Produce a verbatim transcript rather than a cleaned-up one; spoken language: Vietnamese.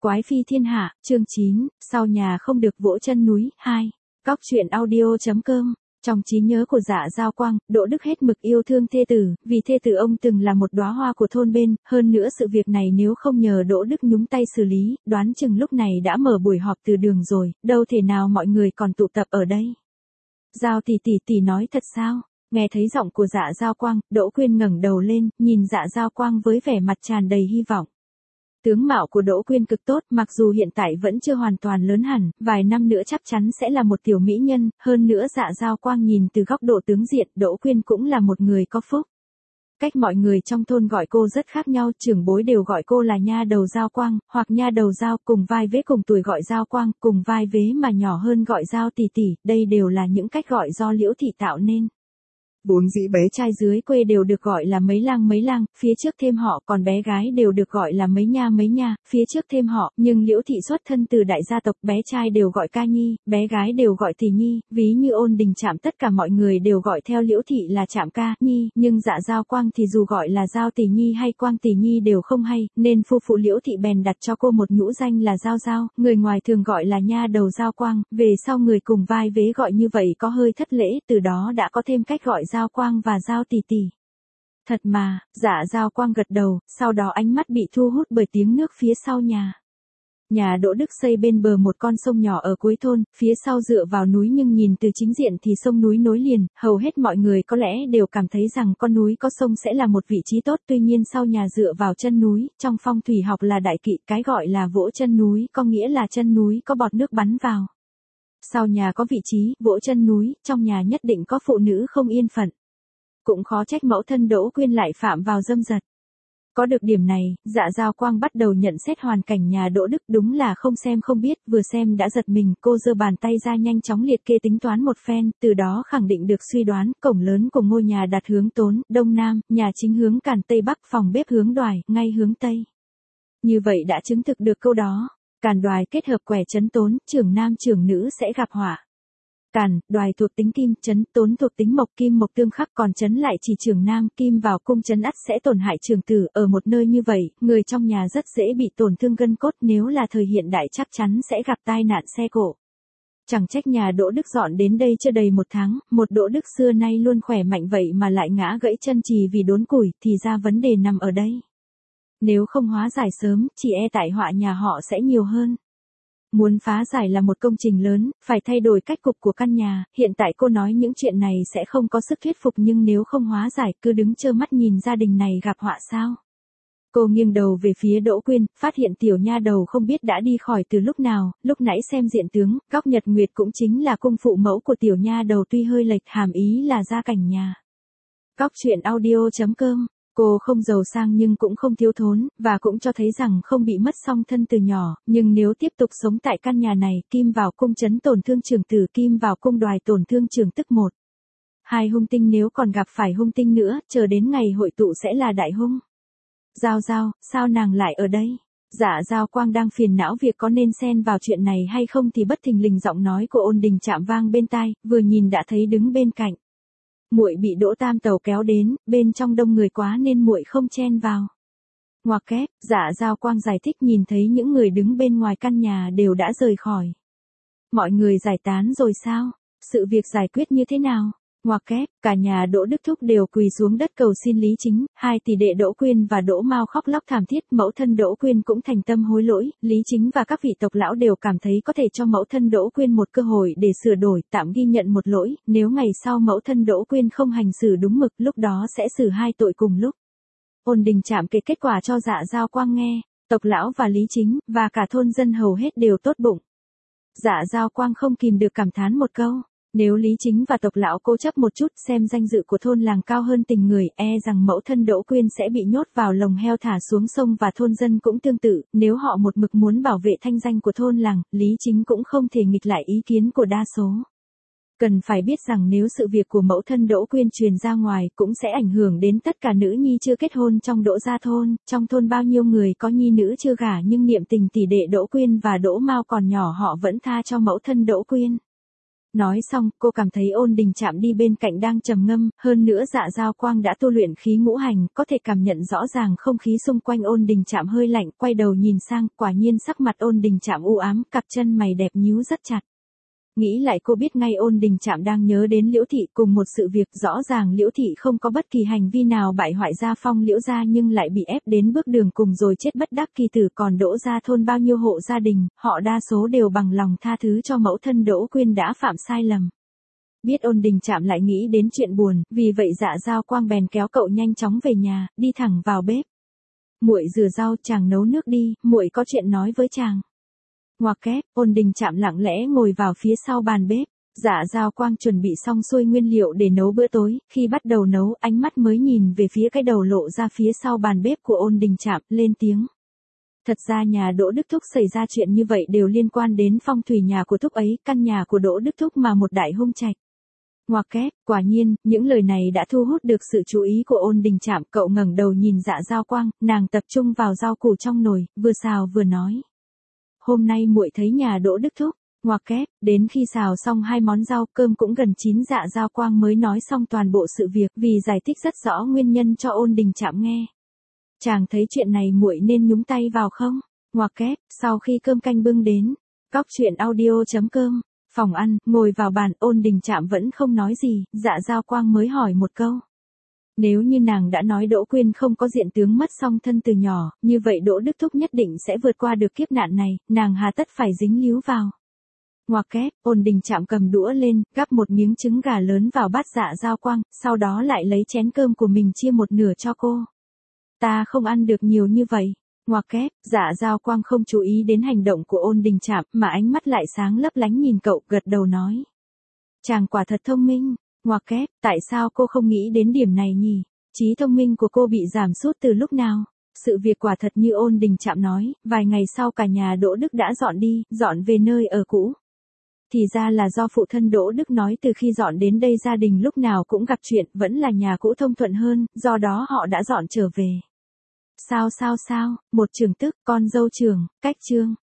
Quái phi thiên hạ, chương chín, sau nhà không được vỗ chân núi, hai. Cóc truyện audio.com. Trong trí nhớ của Dạ Giao Quang, Đỗ Đức hết mực yêu thương thê tử, vì thê tử ông từng là một đóa hoa của thôn bên, hơn nữa sự việc này nếu không nhờ Đỗ Đức nhúng tay xử lý, đoán chừng lúc này đã mở buổi họp từ đường rồi, đâu thể nào mọi người còn tụ tập ở đây. Giao tỷ tỷ tỷ nói thật sao? Nghe thấy giọng của Dạ Giao Quang, Đỗ Quyên ngẩng đầu lên, nhìn Dạ Giao Quang với vẻ mặt tràn đầy hy vọng. Tướng mạo của Đỗ Quyên cực tốt, mặc dù hiện tại vẫn chưa hoàn toàn lớn hẳn, vài năm nữa chắc chắn sẽ là một tiểu mỹ nhân, hơn nữa Dạ Giao Quang nhìn từ góc độ tướng diện, Đỗ Quyên cũng là một người có phúc. Cách mọi người trong thôn gọi cô rất khác nhau, trưởng bối đều gọi cô là nha đầu Giao Quang, hoặc nha đầu Giao, cùng vai vế cùng tuổi gọi Giao Quang, cùng vai vế mà nhỏ hơn gọi Giao tỷ tỷ, đây đều là những cách gọi do Liễu thị tạo nên. Bốn dĩ bé trai dưới quê đều được gọi là mấy lang mấy lang, phía trước thêm họ, còn bé gái đều được gọi là mấy nha mấy nha, phía trước thêm họ, nhưng Liễu thị xuất thân từ đại gia tộc, bé trai đều gọi ca nhi, bé gái đều gọi tỷ nhi, ví như Ôn Đình Trạm tất cả mọi người đều gọi theo Liễu thị là Trạm ca nhi, nhưng Dạ Giao Quang thì dù gọi là Giao tỷ nhi hay Quang tỷ nhi đều không hay, nên phu phụ Liễu thị bèn đặt cho cô một nhũ danh là Giao Giao, người ngoài thường gọi là nha đầu Giao Quang, về sau người cùng vai vế gọi như vậy có hơi thất lễ, từ đó đã có thêm cách gọi Giao Quang và Giao tỷ tỷ. Thật mà, Dạ Giao Quang gật đầu, sau đó ánh mắt bị thu hút bởi tiếng nước phía sau nhà. Nhà Đỗ Đức xây bên bờ một con sông nhỏ ở cuối thôn, phía sau dựa vào núi nhưng nhìn từ chính diện thì sông núi nối liền, hầu hết mọi người có lẽ đều cảm thấy rằng con núi có sông sẽ là một vị trí tốt, tuy nhiên sau nhà dựa vào chân núi, trong phong thủy học là đại kỵ, cái gọi là vỗ chân núi có nghĩa là chân núi có bọt nước bắn vào. Sau nhà có vị trí, vỗ chân núi, trong nhà nhất định có phụ nữ không yên phận. Cũng khó trách mẫu thân Đỗ Quyên lại phạm vào dâm dật. Có được điểm này, Dạ Giao Quang bắt đầu nhận xét hoàn cảnh nhà Đỗ Đức, đúng là không xem không biết, vừa xem đã giật mình, cô giơ bàn tay ra nhanh chóng liệt kê tính toán một phen, từ đó khẳng định được suy đoán, cổng lớn của ngôi nhà đặt hướng tốn, đông nam, nhà chính hướng càn tây bắc, phòng bếp hướng đoài, ngay hướng tây. Như vậy đã chứng thực được câu đó, càn đoài kết hợp quẻ trấn tốn, trưởng nam trưởng nữ sẽ gặp họa. Càn, đoài thuộc tính kim, trấn, tốn thuộc tính mộc, kim mộc tương khắc, còn trấn lại chỉ trưởng nam, kim vào cung trấn ắt sẽ tổn hại trường tử, ở một nơi như vậy, người trong nhà rất dễ bị tổn thương gân cốt, nếu là thời hiện đại chắc chắn sẽ gặp tai nạn xe cộ. Chẳng trách nhà Đỗ Đức dọn đến đây chưa đầy một tháng, một Đỗ Đức xưa nay luôn khỏe mạnh vậy mà lại ngã gãy chân chỉ vì đốn củi, thì ra vấn đề nằm ở đây. Nếu không hóa giải sớm, chỉ e tại họa nhà họ sẽ nhiều hơn. Muốn phá giải là một công trình lớn, phải thay đổi cách cục của căn nhà, hiện tại cô nói những chuyện này sẽ không có sức thuyết phục, nhưng nếu không hóa giải cứ đứng trơ mắt nhìn gia đình này gặp họa sao? Cô nghiêng đầu về phía Đỗ Quyên, phát hiện tiểu nha đầu không biết đã đi khỏi từ lúc nào, lúc nãy xem diện tướng, góc nhật nguyệt cũng chính là cung phụ mẫu của tiểu nha đầu tuy hơi lệch, hàm ý là gia cảnh nhà. Cóc truyện audio.com. Cô không giàu sang nhưng cũng không thiếu thốn, và cũng cho thấy rằng không bị mất song thân từ nhỏ, nhưng nếu tiếp tục sống tại căn nhà này, kim vào cung trấn tổn thương trường tử, kim vào cung đoài tổn thương trường tức một. Hai hung tinh nếu còn gặp phải hung tinh nữa, chờ đến ngày hội tụ sẽ là đại hung. Giao Giao, sao nàng lại ở đây? Dạ Giao Quang đang phiền não việc có nên xen vào chuyện này hay không thì bất thình lình giọng nói của Ôn Đình Trạm vang bên tai, vừa nhìn đã thấy đứng bên cạnh. Muội bị Đỗ Tam Tàu kéo đến, bên trong đông người quá nên muội không chen vào. Ngoặc kép, Dạ Giao Quang giải thích, nhìn thấy những người đứng bên ngoài căn nhà đều đã rời khỏi. Mọi người giải tán rồi sao? Sự việc giải quyết như thế nào? Ngoặc kép, cả nhà Đỗ Đức Thúc đều quỳ xuống đất cầu xin Lý Chính, hai tỷ đệ Đỗ Quyên và Đỗ Mao khóc lóc thảm thiết, mẫu thân Đỗ Quyên cũng thành tâm hối lỗi, Lý Chính và các vị tộc lão đều cảm thấy có thể cho mẫu thân Đỗ Quyên một cơ hội để sửa đổi, tạm ghi nhận một lỗi, nếu ngày sau mẫu thân Đỗ Quyên không hành xử đúng mực, lúc đó sẽ xử hai tội cùng lúc. Ôn Đình Trạm kể kết quả cho Dạ Giao Quang nghe, tộc lão và Lý Chính, và cả thôn dân hầu hết đều tốt bụng. Dạ Giao Quang không kìm được cảm thán một câu. Nếu Lý Chính và tộc lão cố chấp một chút, xem danh dự của thôn làng cao hơn tình người, e rằng mẫu thân Đỗ Quyên sẽ bị nhốt vào lồng heo thả xuống sông, và thôn dân cũng tương tự, nếu họ một mực muốn bảo vệ thanh danh của thôn làng, Lý Chính cũng không thể nghịch lại ý kiến của đa số. Cần phải biết rằng nếu sự việc của mẫu thân Đỗ Quyên truyền ra ngoài cũng sẽ ảnh hưởng đến tất cả nữ nhi chưa kết hôn trong Đỗ gia thôn, trong thôn bao nhiêu người có nhi nữ chưa gả nhưng niệm tình tỷ đệ Đỗ Quyên và Đỗ Mao còn nhỏ họ vẫn tha cho mẫu thân Đỗ Quyên. Nói xong, cô cảm thấy Ôn Đình Trạm đi bên cạnh đang trầm ngâm, hơn nữa Dạ Giao Quang đã tu luyện khí ngũ hành, có thể cảm nhận rõ ràng không khí xung quanh Ôn Đình Trạm hơi lạnh, quay đầu nhìn sang, quả nhiên sắc mặt Ôn Đình Trạm u ám, cặp chân mày đẹp nhíu rất chặt. Nghĩ lại cô biết ngay Ôn Đình Trạm đang nhớ đến Liễu Thị, cùng một sự việc rõ ràng Liễu Thị không có bất kỳ hành vi nào bại hoại gia phong Liễu gia nhưng lại bị ép đến bước đường cùng rồi chết bất đắc kỳ tử, còn Đỗ gia thôn bao nhiêu hộ gia đình, họ đa số đều bằng lòng tha thứ cho mẫu thân Đỗ Quyên đã phạm sai lầm. Biết Ôn Đình Trạm lại nghĩ đến chuyện buồn, vì vậy Dạ Giao Quang bèn kéo cậu nhanh chóng về nhà, đi thẳng vào bếp. Muội rửa rau, chàng nấu nước đi, muội có chuyện nói với chàng. Ngoặc kép, Ôn Đình Trạm lặng lẽ ngồi vào phía sau bàn bếp. Dạ Giao Quang chuẩn bị xong xuôi nguyên liệu để nấu bữa tối, khi bắt đầu nấu, ánh mắt mới nhìn về phía cái đầu lộ ra phía sau bàn bếp của Ôn Đình Trạm, lên tiếng. Thật ra nhà Đỗ Đức Thúc xảy ra chuyện như vậy đều liên quan đến phong thủy nhà của Thúc ấy, căn nhà của Đỗ Đức Thúc mà một đại hung trạch. Ngoặc kép, quả nhiên, những lời này đã thu hút được sự chú ý của Ôn Đình Trạm, cậu ngẩng đầu nhìn Dạ Giao Quang, nàng tập trung vào rau củ trong nồi, vừa xào vừa nói. Hôm nay muội thấy nhà Đỗ Đức Thúc, ngoặc kép, đến khi xào xong hai món rau, cơm cũng gần chín, Dạ Giao Quang mới nói xong toàn bộ sự việc, vì giải thích rất rõ nguyên nhân cho Ôn Đình Trạm nghe. Chàng thấy chuyện này muội nên nhúng tay vào không? Ngoặc kép, sau khi cơm canh bưng đến, cóc truyện audio chấm com, phòng ăn, ngồi vào bàn, Ôn Đình Trạm vẫn không nói gì, Dạ Giao Quang mới hỏi một câu. Nếu như nàng đã nói Đỗ Quyên không có diện tướng mất song thân từ nhỏ, như vậy Đỗ Đức Thúc nhất định sẽ vượt qua được kiếp nạn này, nàng hà tất phải dính líu vào. Ngoặc kép, Ôn Đình Trạm cầm đũa lên, gắp một miếng trứng gà lớn vào bát Dạ Giao Quang, sau đó lại lấy chén cơm của mình chia một nửa cho cô. Ta không ăn được nhiều như vậy. Ngoặc kép, Dạ Giao Quang không chú ý đến hành động của Ôn Đình Trạm, mà ánh mắt lại sáng lấp lánh nhìn cậu, gật đầu nói. Chàng quả thật thông minh. Ngoặc kép, tại sao cô không nghĩ đến điểm này nhỉ? Trí thông minh của cô bị giảm sút từ lúc nào? Sự việc quả thật như Ôn Đình Trạm nói, vài ngày sau cả nhà Đỗ Đức đã dọn đi, dọn về nơi ở cũ. Thì ra là do phụ thân Đỗ Đức nói từ khi dọn đến đây gia đình lúc nào cũng gặp chuyện, vẫn là nhà cũ thông thuận hơn, do đó họ đã dọn trở về. Sao sao sao, một trưởng tức, con dâu trưởng, cách chương.